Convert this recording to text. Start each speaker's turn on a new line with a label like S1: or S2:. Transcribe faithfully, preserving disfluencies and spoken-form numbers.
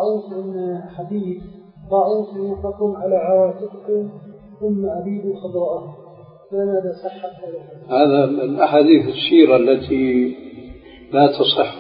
S1: الطاعون من حديث طاعون يوقفون على عواتقكم ثم أبيدوا خضراءه، فماذا صح هذا؟
S2: هذا من أحاديث السيرة التي لا تصح